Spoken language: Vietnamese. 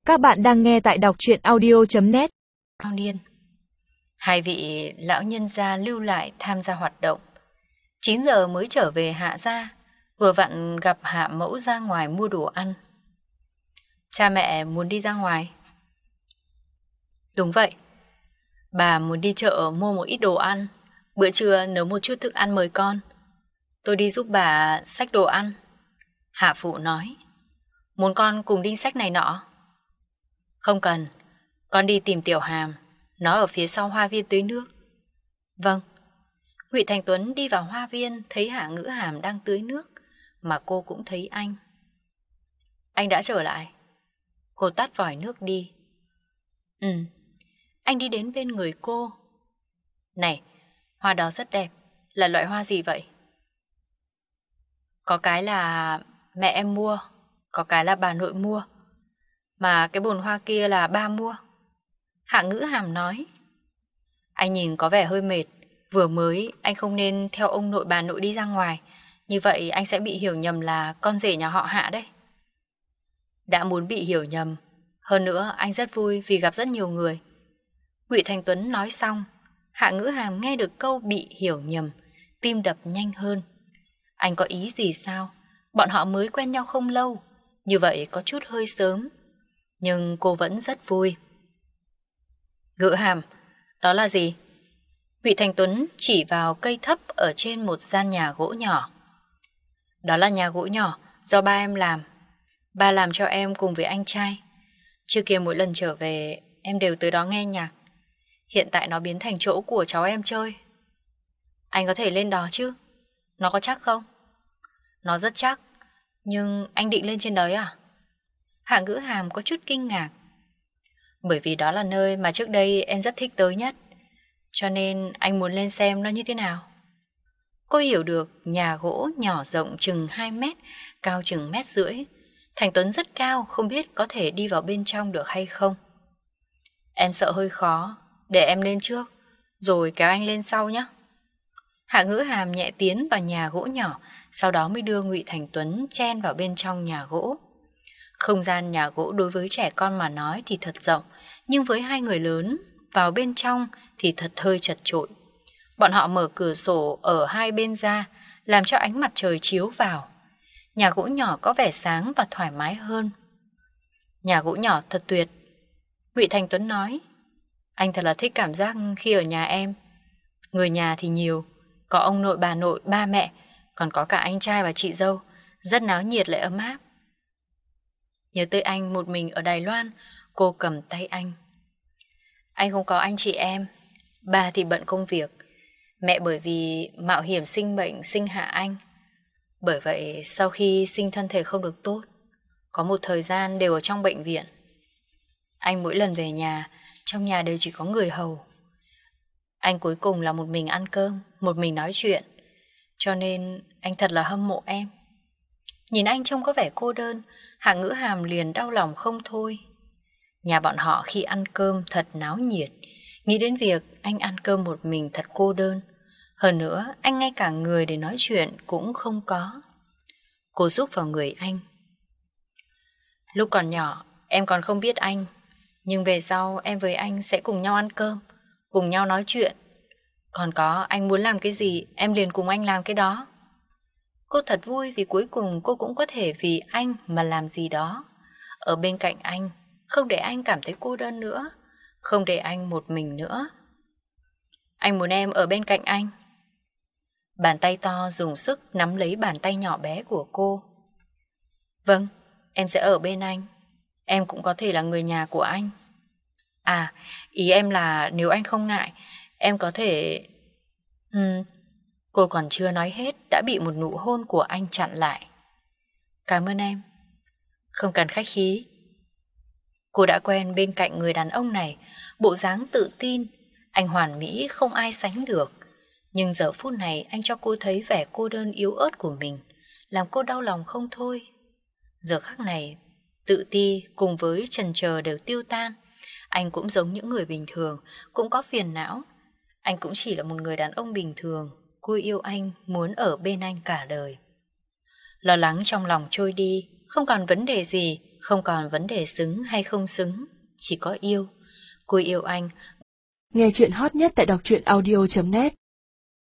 Các bạn đang nghe tại đọc truyện audio.net. Cao niên. Hai vị lão nhân gia lưu lại tham gia hoạt động. 9 giờ mới trở về Hạ gia, vừa vặn gặp Hạ mẫu ra ngoài mua đồ ăn. Cha mẹ muốn đi ra ngoài. Đúng vậy, bà muốn đi chợ mua một ít đồ ăn, bữa trưa nấu một chút thức ăn mời con. Tôi đi giúp bà xách đồ ăn. Hạ phụ nói. Muốn con cùng đi xách này nọ? Không cần, con đi tìm Tiểu Hàm, nó ở phía sau hoa viên tưới nước. Vâng. Ngụy Thành Tuấn đi vào hoa viên, thấy Hạ Ngữ Hàm đang tưới nước, mà cô cũng thấy anh. Anh đã trở lại. Cô tắt vòi nước đi. Anh đi đến bên người cô. Này, hoa đó rất đẹp, là loại hoa gì vậy? Có cái là mẹ em mua, có cái là bà nội mua, mà cái bồn hoa kia là ba mua. Hạ Ngữ Hàm nói. Anh nhìn có vẻ hơi mệt, vừa mới anh không nên theo ông nội bà nội đi ra ngoài, như vậy anh sẽ bị hiểu nhầm là con rể nhà họ Hạ đấy. Đã muốn bị hiểu nhầm, hơn nữa anh rất vui vì gặp rất nhiều người. Ngụy Thành Tuấn nói xong, Hạ Ngữ Hàm nghe được câu bị hiểu nhầm, tim đập nhanh hơn. Anh có ý gì sao? Bọn họ mới quen nhau không lâu, như vậy có chút hơi sớm. Nhưng cô vẫn rất vui. Ngữ Hàm, đó là gì? Ngụy Thành Tuấn chỉ vào cây thấp ở trên một gian nhà gỗ nhỏ. Đó là nhà gỗ nhỏ do ba em làm. Ba làm cho em cùng với anh trai. Trước kia mỗi lần trở về em đều tới đó nghe nhạc. Hiện tại nó biến thành chỗ của cháu em chơi. Anh có thể lên đó chứ? Nó có chắc không? Nó rất chắc. Nhưng anh định lên trên đấy à? Hạ Ngữ Hàm có chút kinh ngạc. Bởi vì đó là nơi mà trước đây em rất thích tới nhất, cho nên anh muốn lên xem nó như thế nào. Cô hiểu được nhà gỗ nhỏ rộng chừng 2 mét, cao chừng 1,5 mét. Thành Tuấn rất cao, không biết có thể đi vào bên trong được hay không. Em sợ hơi khó, để em lên trước, rồi kéo anh lên sau nhé. Hạ Ngữ Hàm nhẹ tiến vào nhà gỗ nhỏ, sau đó mới đưa Ngụy Thành Tuấn chen vào bên trong nhà gỗ. Không gian nhà gỗ đối với trẻ con mà nói thì thật rộng, nhưng với hai người lớn vào bên trong thì thật hơi chật chội. Bọn họ mở cửa sổ ở hai bên ra, làm cho ánh mặt trời chiếu vào. Nhà gỗ nhỏ có vẻ sáng và thoải mái hơn. Nhà gỗ nhỏ thật tuyệt. Ngụy Thành Tuấn nói. Anh thật là thích cảm giác khi ở nhà em. Người nhà thì nhiều, có ông nội bà nội, ba mẹ, còn có cả anh trai và chị dâu, rất náo nhiệt lại ấm áp. Nhớ tới anh một mình ở Đài Loan, cô cầm tay anh. Anh không có anh chị em, ba thì bận công việc, mẹ bởi vì mạo hiểm sinh bệnh sinh hạ anh. Bởi vậy sau khi sinh thân thể không được tốt, có một thời gian đều ở trong bệnh viện. Anh mỗi lần về nhà, trong nhà đều chỉ có người hầu. Anh cuối cùng là một mình ăn cơm, một mình nói chuyện, cho nên anh thật là hâm mộ em. Nhìn anh trông có vẻ cô đơn, Hạ Ngữ Hàm liền đau lòng không thôi. Nhà bọn họ khi ăn cơm thật náo nhiệt, nghĩ đến việc anh ăn cơm một mình thật cô đơn. Hơn nữa, anh ngay cả người để nói chuyện cũng không có. Cô giúp vào người anh. Lúc còn nhỏ, em còn không biết anh, nhưng về sau em với anh sẽ cùng nhau ăn cơm, cùng nhau nói chuyện. Còn có anh muốn làm cái gì, em liền cùng anh làm cái đó. Cô thật vui vì cuối cùng cô cũng có thể vì anh mà làm gì đó. Ở bên cạnh anh, không để anh cảm thấy cô đơn nữa, không để anh một mình nữa. Anh muốn em ở bên cạnh anh. Bàn tay to dùng sức nắm lấy bàn tay nhỏ bé của cô. Vâng, em sẽ ở bên anh. Em cũng có thể là người nhà của anh. À, ý em là nếu anh không ngại, em có thể... Cô còn chưa nói hết đã bị một nụ hôn của anh chặn lại. Cảm ơn em. Không cần khách khí. Cô đã quen bên cạnh người đàn ông này, bộ dáng tự tin, anh hoàn mỹ không ai sánh được. Nhưng giờ phút này anh cho cô thấy vẻ cô đơn yếu ớt của mình, làm cô đau lòng không thôi. Giờ khắc này, tự ti cùng với chần chờ đều tiêu tan. Anh cũng giống những người bình thường, cũng có phiền não. Anh cũng chỉ là một người đàn ông bình thường. Cô yêu anh, muốn ở bên anh cả đời. Lo lắng trong lòng trôi đi, không còn vấn đề gì, không còn vấn đề xứng hay không xứng, chỉ có yêu. Cô yêu anh. Nghe chuyện hot nhất tại đọc truyện audio.net